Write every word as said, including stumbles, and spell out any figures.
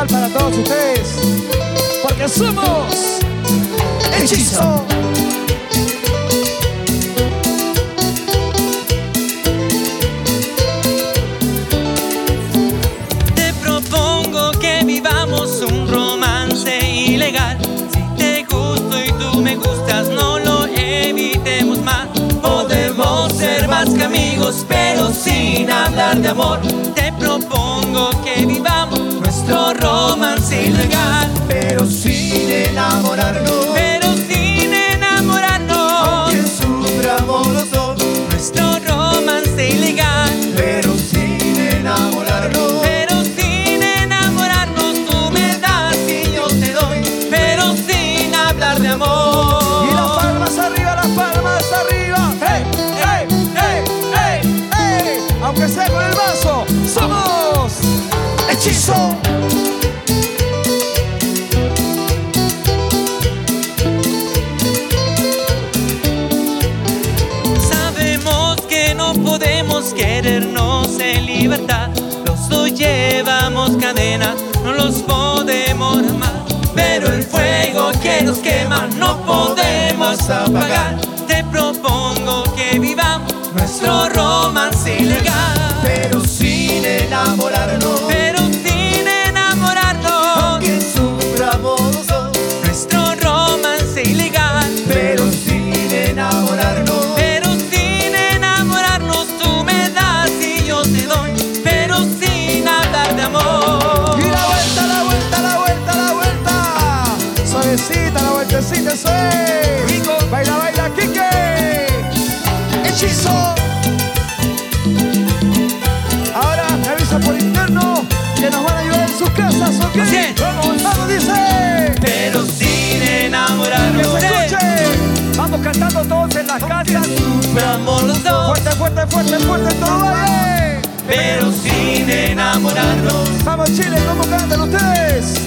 especial para todos ustedes, porque somos Hechizo. Te propongo que vivamos un romance ilegal. Si te gusto y tú me gustas, no lo evitemos más. Podemos ser más que amigos, pero sin hablar de amor. Te propongo que vivamos nuestro romance ilegal, pero sin enamorarnos, pero sin enamorarnos. Aunque suframos los dos, nuestro romance ilegal, pero sin enamorarnos, pero sin enamorarnos. Tú me das y yo te doy, pero sin hablar de amor. Y las palmas arriba, las palmas arriba. ¡Hey, hey, hey, hey, hey! Aunque sea con el vaso, somos Hechizo. Sabemos que no podemos querernos en libertad. Los dos llevamos cadenas, no los podemos amar. Pero el fuego que nos quema no podemos apagar. Te propongo que vivamos nuestro romance ilegal, pero sin enamorarnos, pero sin enamorarnos. aunque suframos los dos, nuestro romance ilegal, pero sin enamorarnos, pero sin enamorarnos. Tú me das y yo te doy, pero sin hablar de amor. Y la vuelta, la vuelta, la vuelta, la vuelta. Suavecita, la vueltecita, eso es. Rico. Baila, baila, Kike. Hechizo. Ahora me avisa por interno que nos van a ayudar en sus casas, ¿ok? Así es. Vamos, vamos, dice. Pero sin Que enamorarnos. se escuche. Vamos cantando todos en las casas. Suframos los dos, Fuerte, fuerte, fuerte, fuerte, todo vale. pero sin enamorarnos. Vamos, Chile, ¿cómo cantan ustedes?